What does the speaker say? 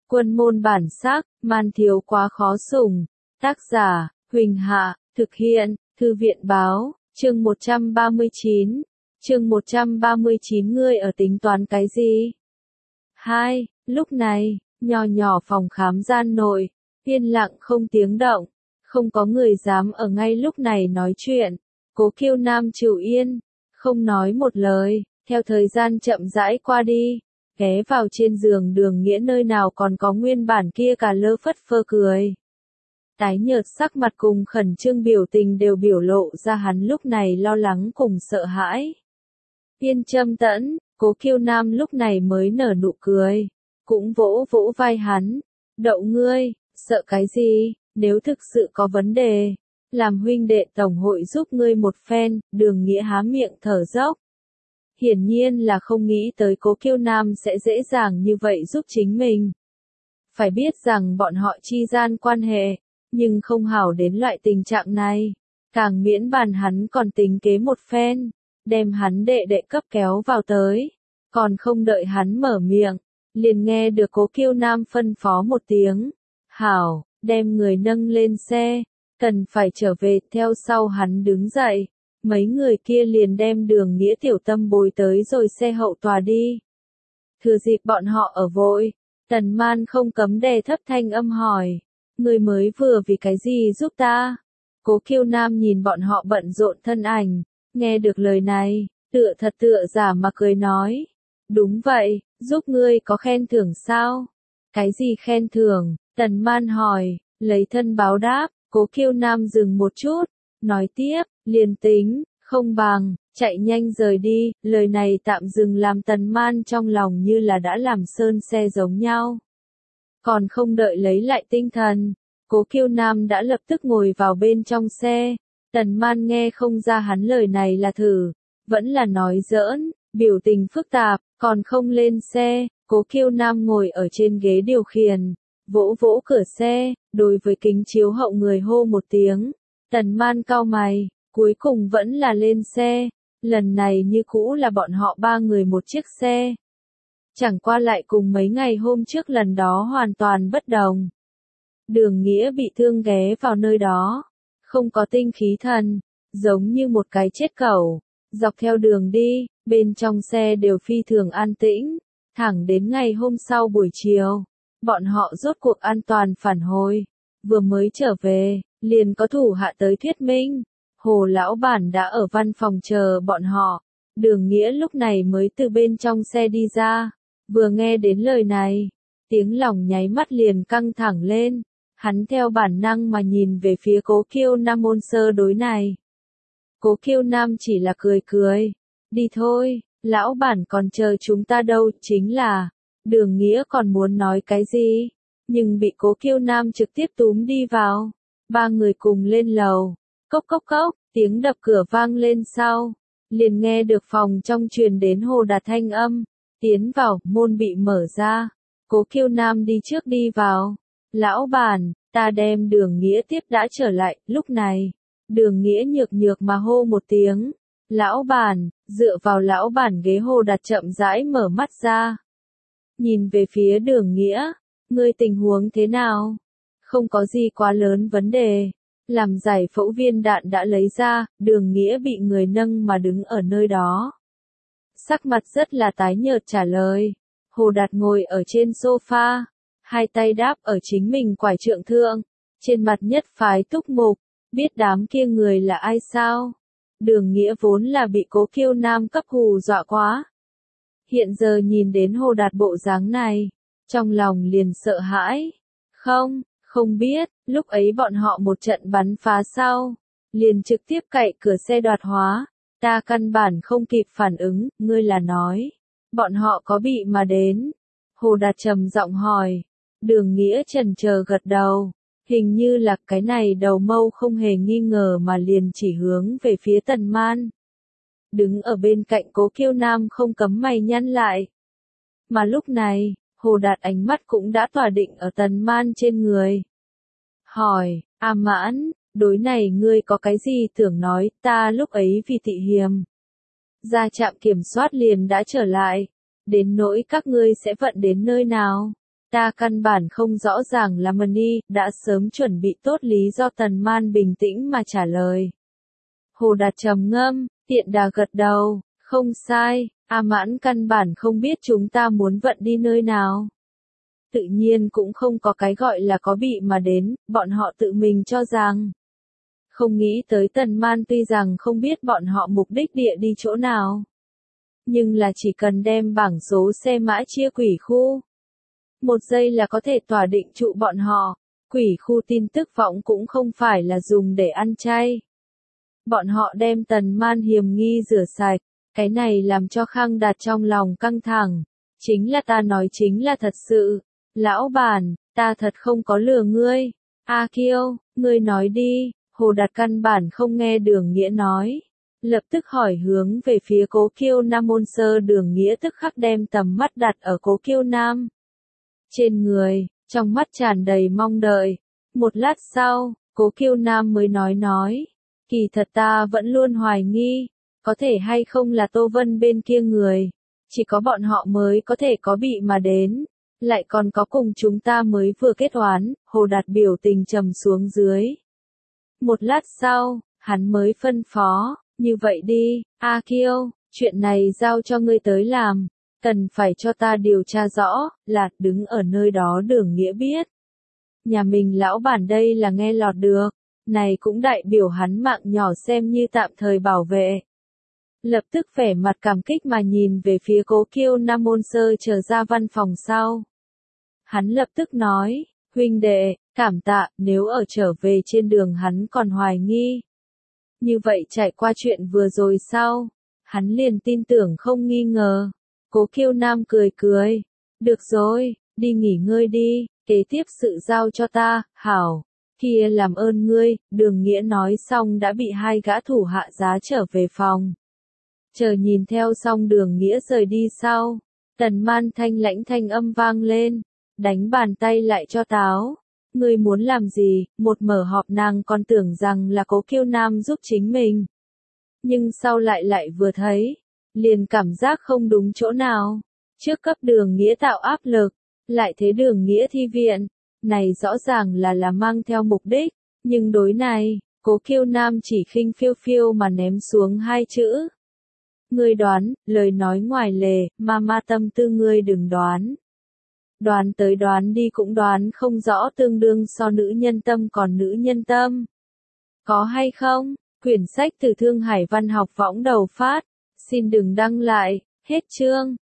Quân môn bản sắc, man thiếu quá khó sủng. Tác giả, Huỳnh Hạ, thực hiện, Thư viện báo, chương 139. Chương 139 ngươi ở tính toán cái gì? 2. Lúc này, nhỏ nhỏ phòng khám gian nội, yên lặng không tiếng động, không có người dám ở ngay lúc này nói chuyện. Cố Kiêu Nam chịu yên, không nói một lời, theo thời gian chậm rãi qua đi, ghé vào trên giường Đường Nghĩa nơi nào còn có nguyên bản kia cả lơ phất phơ cười. Tái nhợt sắc mặt cùng khẩn trương biểu tình đều biểu lộ ra hắn lúc này lo lắng cùng sợ hãi. Yên Châm Tẫn, Cố Kiêu Nam lúc này mới nở nụ cười, cũng vỗ vỗ vai hắn, đậu ngươi, sợ cái gì, nếu thực sự có vấn đề, làm huynh đệ tổng hội giúp ngươi một phen. Đường Nghĩa há miệng thở dốc. Hiển nhiên là không nghĩ tới Cố Kiêu Nam sẽ dễ dàng như vậy giúp chính mình. Phải biết rằng bọn họ chi gian quan hệ, nhưng không hảo đến loại tình trạng này. Càng miễn bàn hắn còn tính kế một phen, đem hắn đệ đệ cấp kéo vào tới. Còn không đợi hắn mở miệng, liền nghe được Cố Kiêu Nam phân phó một tiếng. Hảo, đem người nâng lên xe, cần phải trở về. Theo sau hắn đứng dậy, mấy người kia liền đem Đường Nghĩa tiểu tâm bồi tới rồi xe hậu tòa đi. Thừa dịp bọn họ ở vội, Tần Man không cấm đè thấp thanh âm hỏi, người mới vừa vì cái gì giúp ta? Cố Kiêu Nam nhìn bọn họ bận rộn thân ảnh, nghe được lời này, tựa thật tựa giả mà cười nói, đúng vậy, giúp ngươi có khen thưởng sao? Cái gì khen thưởng? Tần Man hỏi, lấy thân báo đáp. Cố Kiêu Nam dừng một chút, nói tiếp, liền tính, không bằng, chạy nhanh rời đi. Lời này tạm dừng làm Tần Man trong lòng như là đã làm sơn xe giống nhau. Còn không đợi lấy lại tinh thần, Cố Kiêu Nam đã lập tức ngồi vào bên trong xe. Tần Man nghe không ra hắn lời này là thử, vẫn là nói giỡn, biểu tình phức tạp, còn không lên xe. Cố Kiêu Nam ngồi ở trên ghế điều khiển, vỗ vỗ cửa xe, đối với kính chiếu hậu người hô một tiếng. Tần Man cau mày, cuối cùng vẫn là lên xe. Lần này như cũ là bọn họ ba người một chiếc xe. Chẳng qua lại cùng mấy ngày hôm trước lần đó hoàn toàn bất đồng. Đường Nghĩa bị thương ghé vào nơi đó, không có tinh khí thần, giống như một cái chết cẩu. Dọc theo đường đi, bên trong xe đều phi thường an tĩnh, thẳng đến ngày hôm sau buổi chiều, bọn họ rốt cuộc an toàn phản hồi. Vừa mới trở về, liền có thủ hạ tới thuyết minh, Hồ lão bản đã ở văn phòng chờ bọn họ. Đường Nghĩa lúc này mới từ bên trong xe đi ra, vừa nghe đến lời này, tiếng lòng nháy mắt liền căng thẳng lên. Hắn theo bản năng mà nhìn về phía Cố Kiêu Nam ôn sơ đối này. Cố Kiêu Nam chỉ là cười cười, đi thôi, lão bản còn chờ chúng ta đâu. Chính là, Đường Nghĩa còn muốn nói cái gì, nhưng bị Cố Kiêu Nam trực tiếp túm đi vào. Ba người cùng lên lầu, cốc cốc cốc, tiếng đập cửa vang lên sau, liền nghe được phòng trong truyền đến Hồ Đạt thanh âm, tiến vào. Môn bị mở ra, Cố Kiêu Nam đi trước đi vào. Lão bản, ta đem Đường Nghĩa tiếp đã trở lại. Lúc này, Đường Nghĩa nhược nhược mà hô một tiếng, lão bản. Dựa vào lão bản ghế Hồ Đạt chậm rãi mở mắt ra, nhìn về phía Đường Nghĩa, ngươi tình huống thế nào? Không có gì quá lớn vấn đề. Làm giải phẫu viên đạn đã lấy ra. Đường Nghĩa bị người nâng mà đứng ở nơi đó, sắc mặt rất là tái nhợt trả lời. Hồ Đạt ngồi ở trên sofa, hai tay đáp ở chính mình quải trượng thượng, trên mặt nhất phái túc mục. Biết đám kia người là ai sao? Đường Nghĩa vốn là bị Cố Kiêu Nam cấp hù dọa quá, hiện giờ nhìn đến Hồ Đạt bộ dáng này, trong lòng liền sợ hãi. Không biết, lúc ấy bọn họ một trận bắn phá sau, liền trực tiếp cậy cửa xe đoạt hóa. Ta căn bản không kịp phản ứng. Ngươi là nói, bọn họ có bị mà đến? Hồ Đạt trầm giọng hỏi. Đường Nghĩa chần chờ gật đầu, hình như là cái này đầu mâu không hề nghi ngờ mà liền chỉ hướng về phía Tần Man. Đứng ở bên cạnh Cố Kiêu Nam không cấm mày nhăn lại. Mà lúc này, Hồ Đạt ánh mắt cũng đã tỏa định ở Tần Man trên người. Hỏi, A Mãn, đối này ngươi có cái gì tưởng nói? Ta lúc ấy vì thị hiềm ra trạm kiểm soát liền đã trở lại, đến nỗi các ngươi sẽ vận đến nơi nào? Ta căn bản không rõ ràng là Mani, đã sớm chuẩn bị tốt lý do. Tần Man bình tĩnh mà trả lời. Hồ Đạt trầm ngâm, Tiện Đà gật đầu, không sai, A Mãn căn bản không biết chúng ta muốn vận đi nơi nào. Tự nhiên cũng không có cái gọi là có bị mà đến, bọn họ tự mình cho rằng. Không nghĩ tới Tần Man tuy rằng không biết bọn họ mục đích địa đi chỗ nào. Nhưng là chỉ cần đem bảng số xe mã chia quỷ khu. Một giây là có thể tỏa định trụ bọn họ. Quỷ khu tin tức võng cũng không phải là dùng để ăn chay. Bọn họ đem Tần Man hiểm nghi rửa sạch. Cái này làm cho Khang Đạt trong lòng căng thẳng. Chính là ta nói chính là thật sự. Lão bản, ta thật không có lừa ngươi. A Kiêu, ngươi nói đi. Hồ Đạt căn bản không nghe Đường Nghĩa nói. Lập tức hỏi hướng về phía Cố Kiêu Nam môn sơ. Đường Nghĩa tức khắc đem tầm mắt đặt ở Cố Kiêu Nam. Trên người, trong mắt tràn đầy mong đợi. Một lát sau, Cố Kiêu Nam mới nói. Kỳ thật ta vẫn luôn hoài nghi. Có thể hay không là Tô Vân bên kia người. Chỉ có bọn họ mới có thể có bị mà đến. Lại còn có cùng chúng ta mới vừa kết oán. Hồ Đạt biểu tình trầm xuống dưới. Một lát sau, hắn mới phân phó. Như vậy đi, A Kiêu, chuyện này giao cho ngươi tới làm. Cần phải cho ta điều tra rõ, là đứng ở nơi đó Đường Nghĩa biết. Nhà mình lão bản đây là nghe lọt được. Này cũng đại biểu hắn mạng nhỏ xem như tạm thời bảo vệ. Lập tức vẻ mặt cảm kích mà nhìn về phía Cố Kiêu Nam môn sơ chờ ra văn phòng sau. Hắn lập tức nói, huynh đệ, cảm tạ, nếu ở trở về trên đường hắn còn hoài nghi. Như vậy trải qua chuyện vừa rồi sau, hắn liền tin tưởng không nghi ngờ. Cố Kiêu Nam cười. Được rồi, đi nghỉ ngơi đi, kế tiếp sự giao cho ta, hảo. Kia làm ơn ngươi, Đường Nghĩa nói xong đã bị hai gã thủ hạ giá trở về phòng. Chờ nhìn theo xong Đường Nghĩa rời đi sau, Tần Man thanh lãnh thanh âm vang lên, đánh bàn tay lại cho táo. Ngươi muốn làm gì? Một mở họp nàng còn tưởng rằng là Cố Kiêu Nam giúp chính mình. Nhưng sau lại vừa thấy, liền cảm giác không đúng chỗ nào. Trước cấp Đường Nghĩa tạo áp lực, lại thế Đường Nghĩa thi viện. Này rõ ràng là mang theo mục đích, nhưng đối này, Cố Kiêu Nam chỉ khinh phiêu mà ném xuống hai chữ. Ngươi đoán, lời nói ngoài lề, ma tâm tư ngươi đừng đoán. Đoán tới đoán đi cũng đoán không rõ, tương đương so nữ nhân tâm còn nữ nhân tâm. Có hay không? Quyển sách từ Thương Hải Văn học võng đầu phát. Xin đừng đăng lại. Hết chương.